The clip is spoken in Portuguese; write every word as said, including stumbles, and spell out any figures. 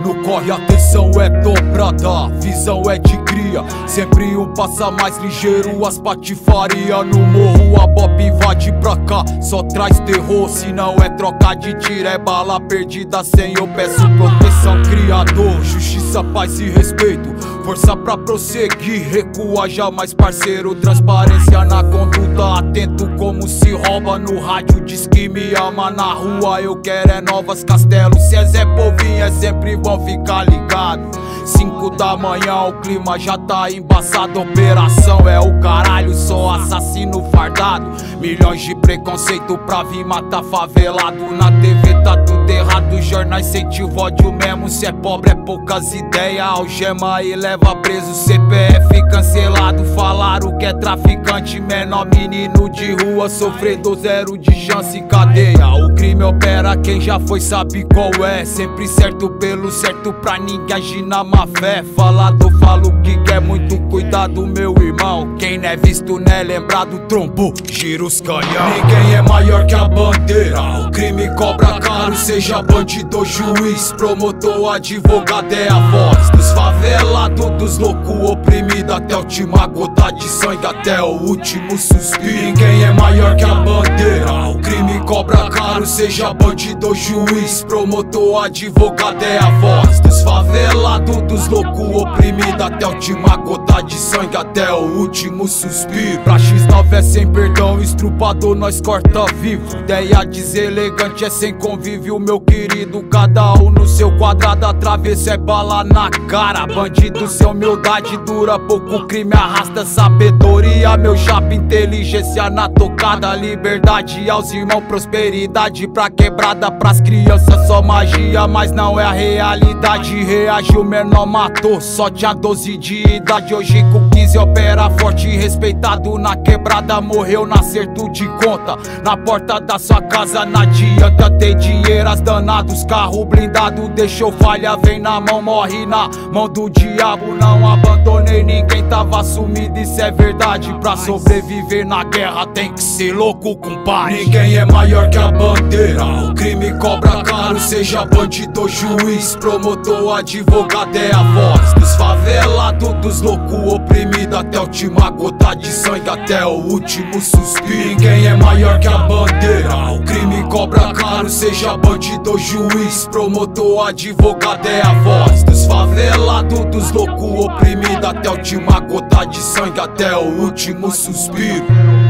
No corre a atenção é dobrada, visão é de cria. Sempre um passa mais ligeiro, as patifaria. No morro a bop invade pra cá, só traz terror. Se não é troca de tiro, é bala perdida. Sem eu peço proteção, criador, justiça, paz e respeito. Força pra prosseguir, recua jamais parceiro. Transparência na conduta, atento como se rouba. No rádio diz que me ama, na rua eu quero é novas castelos. Se é Zé Povinho é sempre bom ficar ligado. Cinco da manhã o clima já tá embaçado. Operação é o caralho, só assassino fardado. Milhões de preconceito pra vir matar favelado. Na T V tá tudo errado, jornais sente o ódio mesmo. Se é pobre é poucas ideias, algema e leva preso. C P F cancelado, falaram que é traficante. Menor menino de rua, sofredor, zero de chance em cadeia. O crime opera, quem já foi sabe qual é. Sempre certo pelo certo pra ninguém agir na má fé. Falado falo que quer muito cuidado, meu irmão. Quem não é visto não é lembrado, trombo, gira os canhão. Ninguém é maior que a bandeira, o crime cobra caro. Seja bandido ou juiz, promotor, advogado, é a voz dos favelados, dos loucos oprimidos. Até a última gota de sangue, até o último suspiro. Ninguém é maior que a bandeira, o crime cobra caro. Seja bandido ou juiz, promotor, advogado, é a voz dos favelados, dos loucos oprimidos. Até a última gota de sangue, até o último suspiro. Pra X nove é sem perdão, estrupador nós corta vivo. Ideia deselegante é sem convívio, meu querido. Cada um no seu quadrado, atravessa é bala na cara. Bandido sem humildade dura pouco, crime arrasta sabedoria. Meu chapa, inteligência na tocada. Liberdade aos irmãos, prosperidade pra quebrada. Pras crianças só magia, mas não é a realidade. Reagiu, menor matou, só tinha doze de idade. Hoje com quinze opera forte, respeitado na quebrada. Morreu na acerto de conta, na porta da sua casa. Não adianta ter dinheiras danados, carro blindado deixou falha, vem na mão, morre na mão do diabo. Não abandonei ninguém, tava sumido, isso é verdade. Pra sobreviver na guerra tem que ser louco, compadre. Ninguém é maior que a bandeira, o crime cobra caro. Seja bandido ou juiz, promotor, advogado, é a voz dos favelados, dos loucos oprimidos. Até a última gota de sangue, até o último suspiro. Ninguém é maior que a bandeira, o crime cobra caro. Seja bandido ou juiz, promotor, advogado, é a voz dos favelados, dos loucos oprimidos. Até a última gota de sangue, até o último suspiro.